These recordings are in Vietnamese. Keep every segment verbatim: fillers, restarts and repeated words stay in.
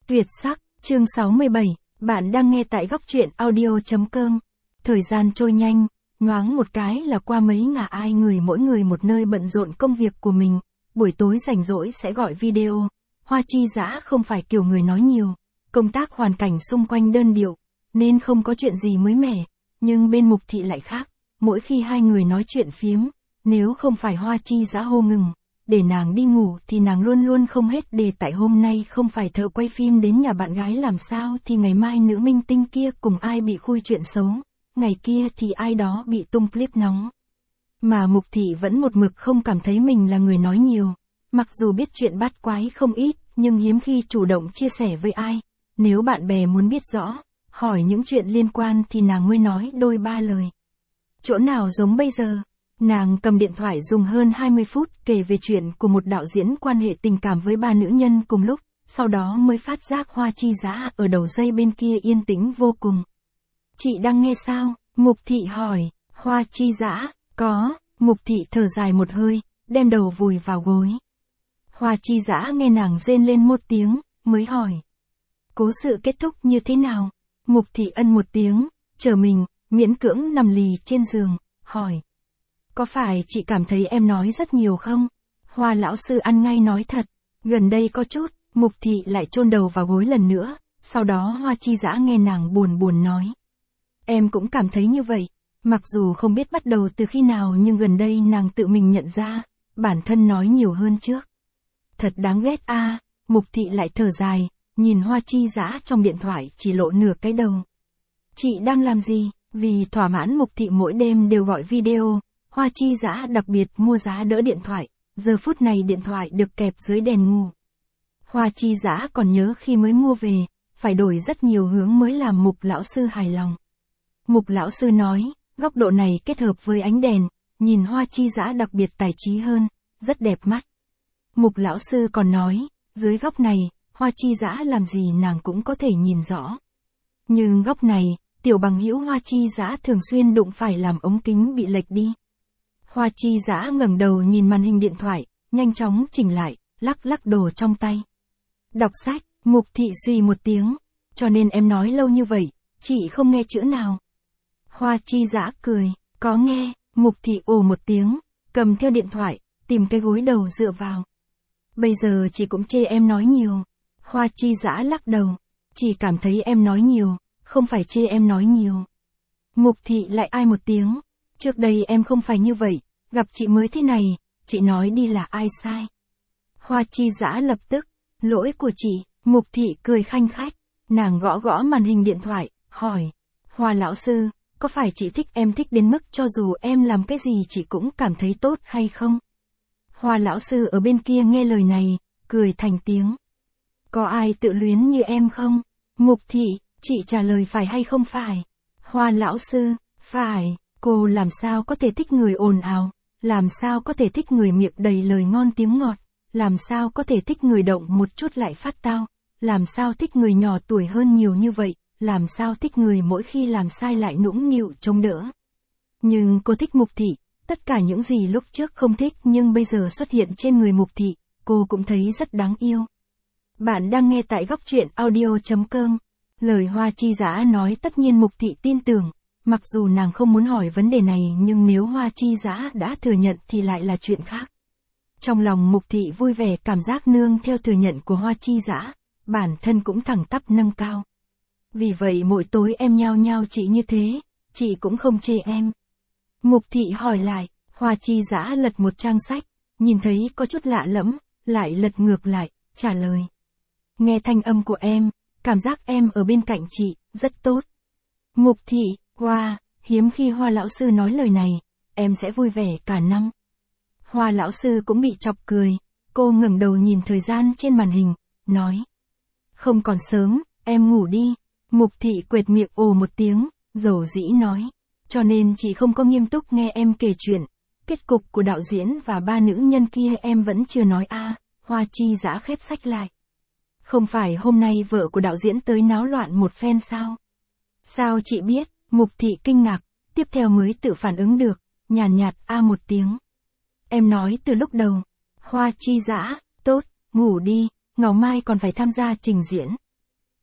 Tuyệt sắc, chương sáu mươi bảy, bạn đang nghe tại góc truyện audio.com. Thời gian trôi nhanh, nhoáng một cái là qua mấy ngả ai người mỗi người một nơi bận rộn công việc của mình, buổi tối rảnh rỗi sẽ gọi video. Hoa Chi Dã không phải kiểu người nói nhiều, công tác hoàn cảnh xung quanh đơn điệu, nên không có chuyện gì mới mẻ, nhưng bên Mục Thị lại khác, mỗi khi hai người nói chuyện phiếm, nếu không phải Hoa Chi Dã hô ngừng, để nàng đi ngủ thì nàng luôn luôn không hết đề tại hôm nay không phải thợ quay phim đến nhà bạn gái làm sao thì ngày mai nữ minh tinh kia cùng ai bị khui chuyện xấu, ngày kia thì ai đó bị tung clip nóng. Mà Mục Thị vẫn một mực không cảm thấy mình là người nói nhiều, mặc dù biết chuyện bát quái không ít, nhưng hiếm khi chủ động chia sẻ với ai. Nếu bạn bè muốn biết rõ, hỏi những chuyện liên quan thì nàng mới nói đôi ba lời. Chỗ nào giống bây giờ? Nàng cầm điện thoại dùng hơn hai mươi phút kể về chuyện của một đạo diễn quan hệ tình cảm với ba nữ nhân cùng lúc, sau đó mới phát giác Hoa Chi Dã ở đầu dây bên kia yên tĩnh vô cùng. Chị đang nghe sao? Mục Thị hỏi. Hoa Chi Dã, có. Mục Thị thở dài một hơi, đem đầu vùi vào gối. Hoa Chi Dã nghe nàng rên lên một tiếng, mới hỏi. Cố sự kết thúc như thế nào? Mục Thị ân một tiếng, chờ mình, miễn cưỡng nằm lì trên giường, hỏi. Có phải chị cảm thấy em nói rất nhiều không? Hoa lão sư ăn ngay nói thật. Gần đây có chút, Mục Thị lại chôn đầu vào gối lần nữa, sau đó Hoa Chi Dã nghe nàng buồn buồn nói. Em cũng cảm thấy như vậy, mặc dù không biết bắt đầu từ khi nào nhưng gần đây nàng tự mình nhận ra, bản thân nói nhiều hơn trước. Thật đáng ghét a. À. Mục Thị lại thở dài, nhìn Hoa Chi Dã trong điện thoại chỉ lộ nửa cái đầu. Chị đang làm gì? Vì thỏa mãn Mục Thị mỗi đêm đều gọi video. Hoa Chi Dã đặc biệt mua giá đỡ điện thoại, giờ phút này điện thoại được kẹp dưới đèn ngủ. Hoa Chi Dã còn nhớ khi mới mua về, phải đổi rất nhiều hướng mới làm Mục lão sư hài lòng. Mục lão sư nói, góc độ này kết hợp với ánh đèn, nhìn Hoa Chi Dã đặc biệt tài trí hơn, rất đẹp mắt. Mục lão sư còn nói, dưới góc này, Hoa Chi Dã làm gì nàng cũng có thể nhìn rõ. Nhưng góc này, tiểu bằng hữu Hoa Chi Dã thường xuyên đụng phải làm ống kính bị lệch đi. Hoa Chi Dã ngẩng đầu nhìn màn hình điện thoại, nhanh chóng chỉnh lại, lắc lắc đồ trong tay. Đọc sách, Mục Thị suy một tiếng, cho nên em nói lâu như vậy, chị không nghe chữ nào. Hoa Chi Dã cười, có nghe. Mục Thị ồ một tiếng, cầm theo điện thoại, tìm cái gối đầu dựa vào. Bây giờ chị cũng chê em nói nhiều. Hoa Chi Dã lắc đầu, chỉ cảm thấy em nói nhiều, không phải chê em nói nhiều. Mục Thị lại ai một tiếng. Trước đây em không phải như vậy, gặp chị mới thế này, chị nói đi là ai sai. Hoa Chi Dã lập tức, lỗi của chị. Mục Thị cười khanh khách, nàng gõ gõ màn hình điện thoại, hỏi. Hoa lão sư, có phải chị thích em thích đến mức cho dù em làm cái gì chị cũng cảm thấy tốt hay không? Hoa lão sư ở bên kia nghe lời này, cười thành tiếng. Có ai tự luyến như em không? Mục Thị, chị trả lời phải hay không phải? Hoa lão sư, phải. Cô làm sao có thể thích người ồn ào, làm sao có thể thích người miệng đầy lời ngon tiếng ngọt, làm sao có thể thích người động một chút lại phát tao, làm sao thích người nhỏ tuổi hơn nhiều như vậy, làm sao thích người mỗi khi làm sai lại nũng nịu chống đỡ. Nhưng cô thích Mục Thị, tất cả những gì lúc trước không thích nhưng bây giờ xuất hiện trên người Mục Thị, cô cũng thấy rất đáng yêu. Bạn đang nghe tại góc truyện audio.com. Lời Hoa Chi Dã nói tất nhiên Mục Thị tin tưởng. Mặc dù nàng không muốn hỏi vấn đề này nhưng nếu Hoa Chi Dã đã thừa nhận thì lại là chuyện khác. Trong lòng Mục Thị vui vẻ cảm giác nương theo thừa nhận của Hoa Chi Dã, bản thân cũng thẳng tắp nâng cao. Vì vậy mỗi tối em nhao nhao chị như thế, chị cũng không chê em. Mục Thị hỏi lại, Hoa Chi Dã lật một trang sách, nhìn thấy có chút lạ lẫm, lại lật ngược lại, trả lời. Nghe thanh âm của em, cảm giác em ở bên cạnh chị, rất tốt. Mục Thị, Hoa, hiếm khi Hoa lão sư nói lời này, em sẽ vui vẻ cả năm. Hoa lão sư cũng bị chọc cười, cô ngẩng đầu nhìn thời gian trên màn hình, nói. Không còn sớm, em ngủ đi. Mục Thị quệt miệng ồ một tiếng, dầu dĩ nói. Cho nên chị không có nghiêm túc nghe em kể chuyện. Kết cục của đạo diễn và ba nữ nhân kia em vẫn chưa nói a. À. Hoa Chi Dã khép sách lại. Không phải hôm nay vợ của đạo diễn tới náo loạn một phen sao? Sao chị biết? Mục Thị kinh ngạc, tiếp theo mới tự phản ứng được, nhàn nhạt a à một tiếng. Em nói từ lúc đầu. Hoa Chi Dã, tốt, ngủ đi, ngày mai còn phải tham gia trình diễn.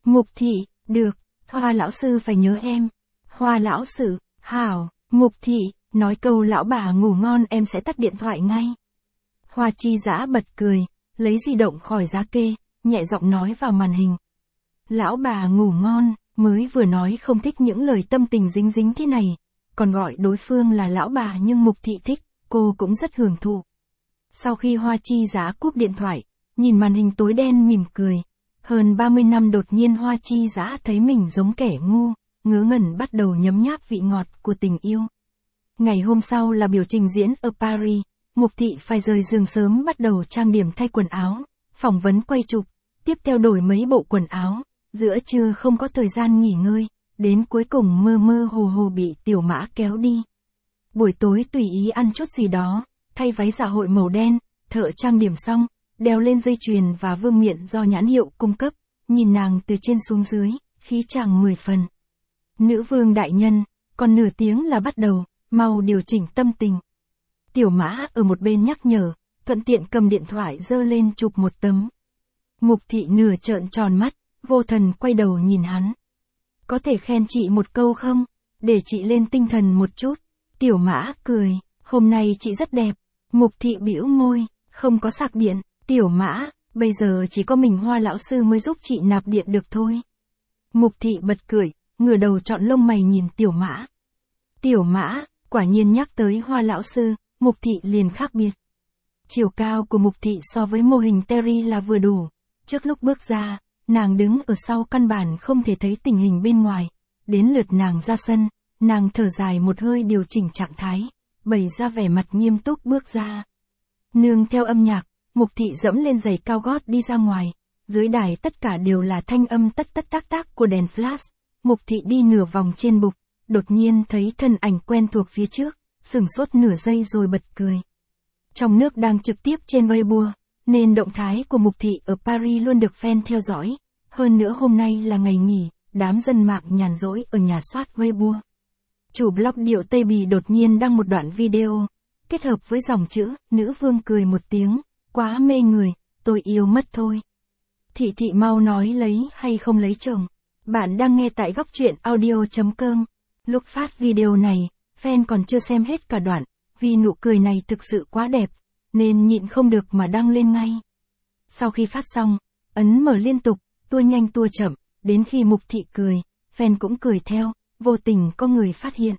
Mục thị, được, Hoa lão sư phải nhớ em. Hoa lão sư, hảo, Mục thị, nói câu lão bà ngủ ngon em sẽ tắt điện thoại ngay. Hoa Chi Dã bật cười, lấy di động khỏi giá kê, nhẹ giọng nói vào màn hình. Lão bà ngủ ngon, mới vừa nói không thích những lời tâm tình dính dính thế này, còn gọi đối phương là lão bà nhưng Mục thị thích, cô cũng rất hưởng thụ. Sau khi Hoa Chi Dã cúp điện thoại, nhìn màn hình tối đen mỉm cười. Hơn ba mươi năm đột nhiên Hoa Chi Dã thấy mình giống kẻ ngu, ngớ ngẩn bắt đầu nhấm nháp vị ngọt của tình yêu. Ngày hôm sau là biểu trình diễn ở Paris, Mục thị phải rời giường sớm bắt đầu trang điểm thay quần áo, phỏng vấn quay chụp, tiếp theo đổi mấy bộ quần áo, giữa trưa không có thời gian nghỉ ngơi, đến cuối cùng mơ mơ hồ hồ bị Tiểu Mã kéo đi. Buổi tối tùy ý ăn chút gì đó, thay váy dạ hội màu đen, thợ trang điểm xong, đeo lên dây chuyền và vương miện do nhãn hiệu cung cấp, nhìn nàng từ trên xuống dưới, khí chàng mười phần. Nữ vương đại nhân, còn nửa tiếng là bắt đầu, mau điều chỉnh tâm tình. Tiểu Mã ở một bên nhắc nhở, thuận tiện cầm điện thoại giơ lên chụp một tấm. Mục thị nửa trợn tròn mắt, vô thần quay đầu nhìn hắn. Có thể khen chị một câu không? Để chị lên tinh thần một chút. Tiểu Mã cười, hôm nay chị rất đẹp. Mục thị bĩu môi, không có sạc điện. Tiểu Mã, bây giờ chỉ có mình Hoa lão sư mới giúp chị nạp điện được thôi. Mục thị bật cười, ngửa đầu trọn lông mày nhìn Tiểu Mã. Tiểu Mã, quả nhiên nhắc tới Hoa lão sư, Mục thị liền khác biệt. Chiều cao của Mục thị so với mô hình Terry là vừa đủ. Trước lúc bước ra, nàng đứng ở sau căn bản không thể thấy tình hình bên ngoài. Đến lượt nàng ra sân, nàng thở dài một hơi điều chỉnh trạng thái, bày ra vẻ mặt nghiêm túc bước ra. Nương theo âm nhạc, Mục thị dẫm lên giày cao gót đi ra ngoài. Dưới đài tất cả đều là thanh âm tất tất tác tác của đèn flash. Mục thị đi nửa vòng trên bục, đột nhiên thấy thân ảnh quen thuộc phía trước, sửng sốt nửa giây rồi bật cười. Trong nước đang trực tiếp trên Weibo, nên động thái của Mục thị ở Paris luôn được fan theo dõi. Hơn nữa hôm nay là ngày nghỉ, đám dân mạng nhàn rỗi ở nhà soát Weibo. Chủ blog Điệu Tây Bì đột nhiên đăng một đoạn video, kết hợp với dòng chữ, nữ vương cười một tiếng, quá mê người, tôi yêu mất thôi. Thị thị mau nói lấy hay không lấy chồng. Bạn đang nghe tại góc truyện audio chấm com. Lúc phát video này, fan còn chưa xem hết cả đoạn, vì nụ cười này thực sự quá đẹp, nên nhịn không được mà đăng lên ngay. Sau khi phát xong, ấn mở liên tục, tua nhanh tua chậm, đến khi Mục thị cười, fan cũng cười theo, vô tình có người phát hiện.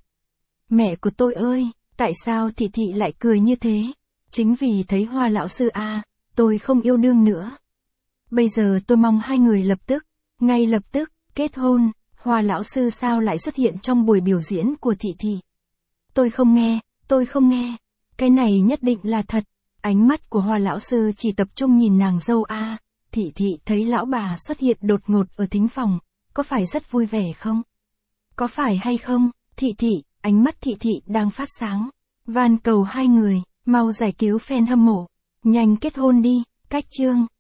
Mẹ của tôi ơi, tại sao thị thị lại cười như thế? Chính vì thấy Hoa lão sư à, tôi không yêu đương nữa. Bây giờ tôi mong hai người lập tức, ngay lập tức, kết hôn. Hoa lão sư sao lại xuất hiện trong buổi biểu diễn của thị thị? Tôi không nghe, tôi không nghe. Cái này nhất định là thật. Ánh mắt của Hoa lão sư chỉ tập trung nhìn nàng dâu a. Thị thị thấy lão bà xuất hiện đột ngột ở thính phòng, có phải rất vui vẻ không? Có phải hay không? Thị thị, ánh mắt thị thị đang phát sáng. Van cầu hai người, mau giải cứu fan hâm mộ. Nhanh kết hôn đi, cách chương.